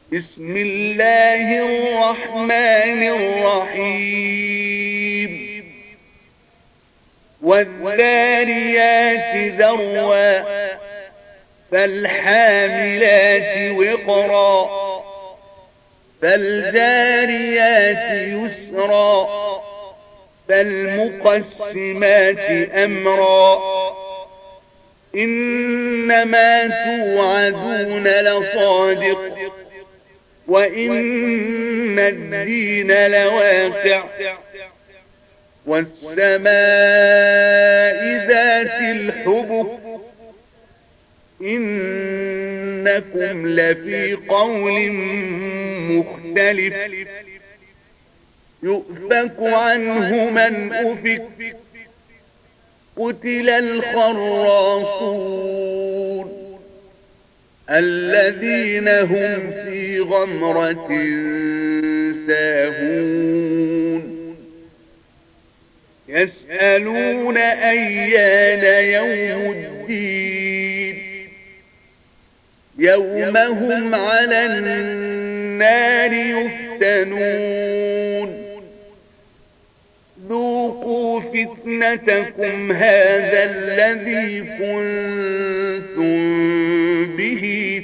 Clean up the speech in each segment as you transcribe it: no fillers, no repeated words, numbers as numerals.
بسم الله الرحمن الرحيم والذاريات ذروا فالحاملات وقرا فالجاريات يسرا فالمقسمات أمرا إنما توعدون لصادق وإن الدين لواقع والسماء ذات الحبك إنكم لفي قول مختلف يؤفك عنه من أفك قتل الخراصون الذين هم في غمرة ساهون يسألون أيان يوم الدين يوم هم على النار يفتنون ذوقوا فتنتكم هذا الذي كنتم به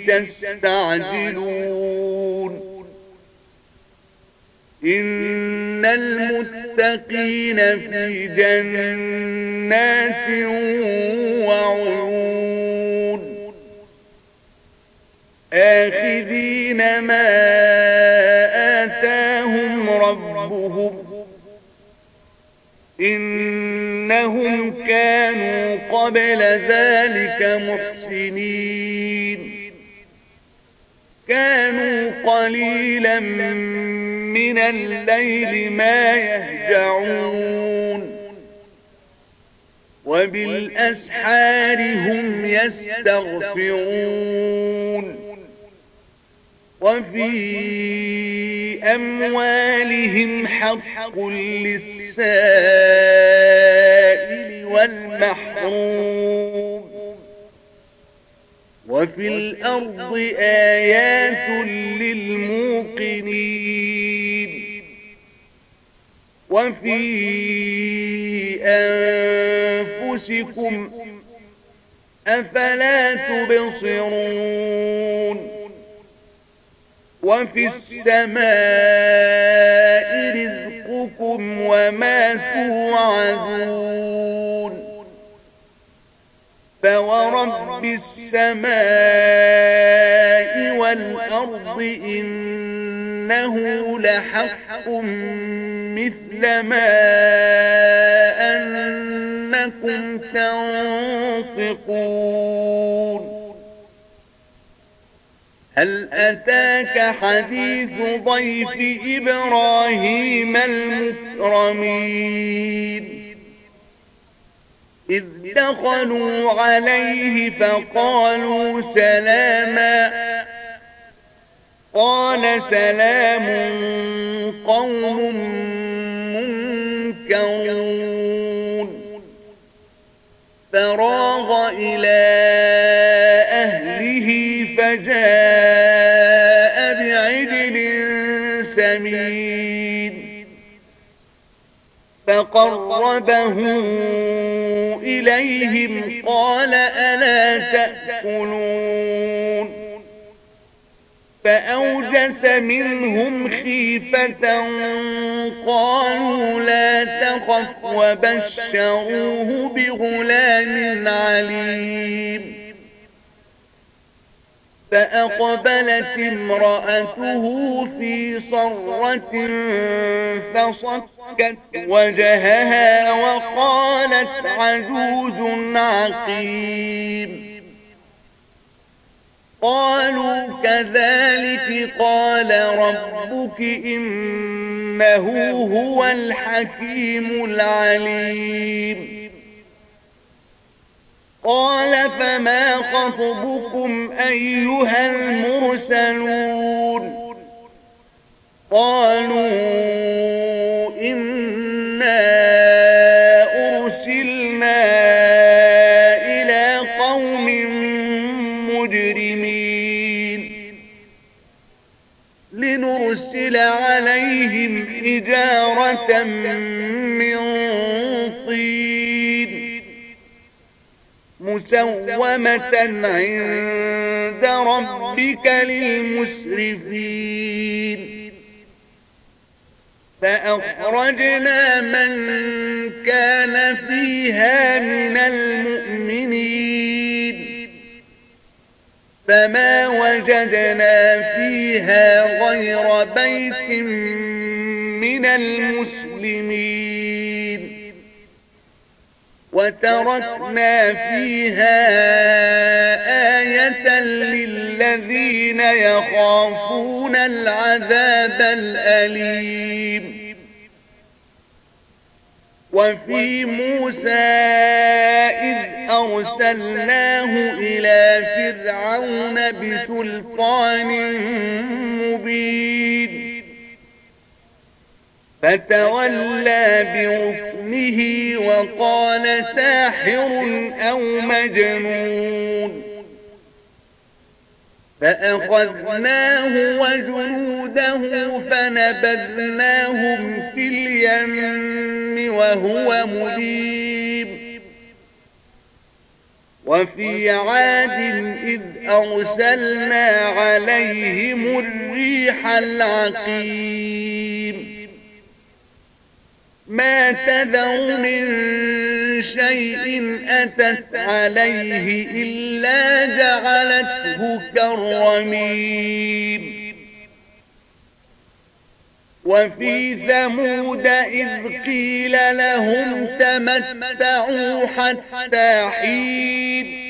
تستعجلون إن المتقين في جنات وعيون آخذين ما آتاهم ربهم إنهم كانوا قبل ذلك محسنين كانوا قليلا من الليل ما يهجعون وبالأسحار هم يستغفرون وفي أموالهم حق للسائل والمحروم وفي الأرض آيات للموقنين وفي أنفسكم أفلا تبصرون وفي السماء رزقكم وما توعدون فورب السماء والأرض إنه لحق مثل ما أنكم تنطقون هل أتاك حديث ضيف إبراهيم المكرمين إذ دخلوا عليه فقالوا سلاما قال سلام قوم منكرون فراغ إلى أهله فجاء بعجل سمين فقربه إليهم قال ألا تأكلون فأوجس منهم خيفة قالوا لا تخف وبشروه بغلام عليم فأقبلت امرأته في صرة فصكت وجهها وقالت عجوز عقيم قالوا كذلك قال ربك إنه هو الحكيم العليم قال فما خطبكم أيها المرسلون قالوا إنا أرسلنا إلى قوم مجرمين لنرسل عليهم حجارة من طين مسومة عند ربك للمسرفين فأخرجنا من كان فيها من المؤمنين فما وجدنا فيها غير بيت من المسلمين وتركنا فيها آية للذين يخافون العذاب الأليم وفي موسى إذ أرسلناه إلى فرعون بسلطان مبين فتولى بركنه وقال ساحر أو مجنون فأخذناه وجنوده فنبذناهم في اليم وهو مليم وفي عاد إذ أرسلنا عليهم الريح العقيم ما تذر من شيء أتت عليه إلا جعلته كالرميم وفي ثمود إذ قيل لهم تمتعوا حتى حين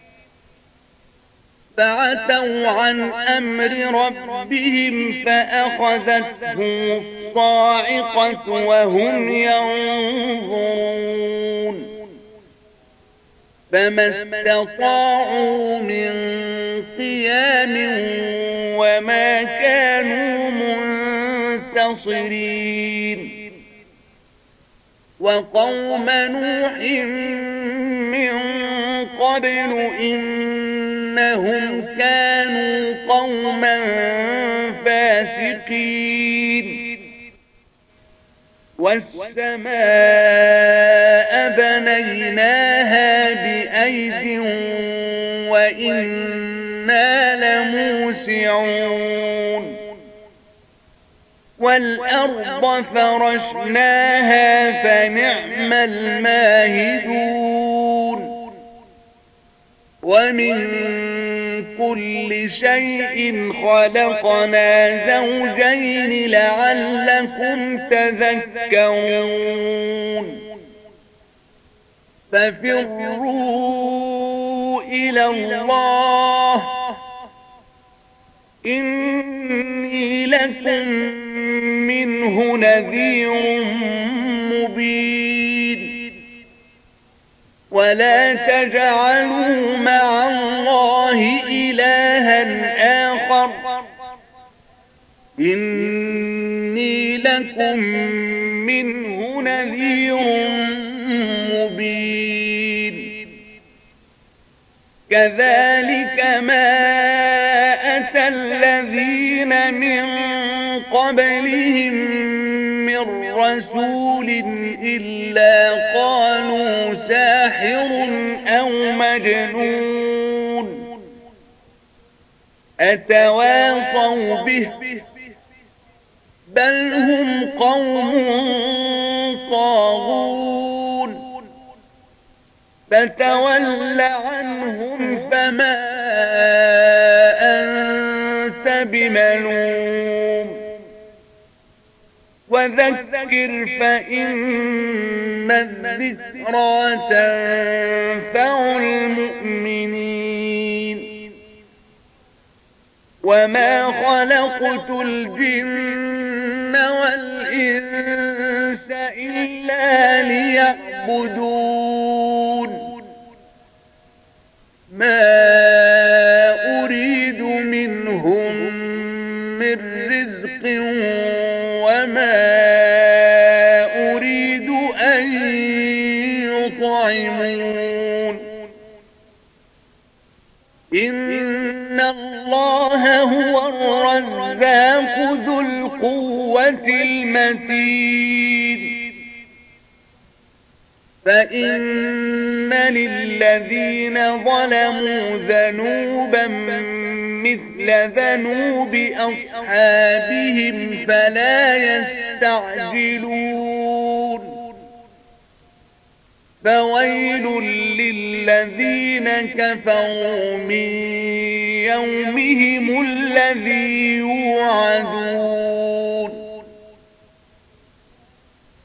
فعتوا عن أمر ربهم فأخذتهم الصاعقة وهم ينظرون فما استطاعوا من قيام وما كانوا منتصرين وقوم نوح من قبل إنهم كانوا قوما فاسقين والسماء بنيناها بأيد وإنا لموسعون والأرض فرشناها فنعم الماهدون ومن كل شيء خلقنا زوجين لعلكم تذكرون ففروا إلى الله إني لكم منه نذير مبين ولا تجعلوا مع الله إلها آخر إني لكم منه نذير مبين كذلك ما أتى الذين من قبلهم من رسول إلا قالوا ساحر أو مجنون أتواصوا به بل هم قوم طاغون فتول عنهم فما أنت بملوم وذكر فإن الذكرى تنفع المؤمنين وما خلقت الجن والإنس إلا ليعبدون ما أريد منهم من رزق وما أريد أن يطعمون إن الله هو الرزاق ذو القوة المتين فإن للذين ظلموا ذنوبا مثل ذنوب أصحابهم فلا يستعجلون فويل للذين كفروا من يومهم الذي يوعدون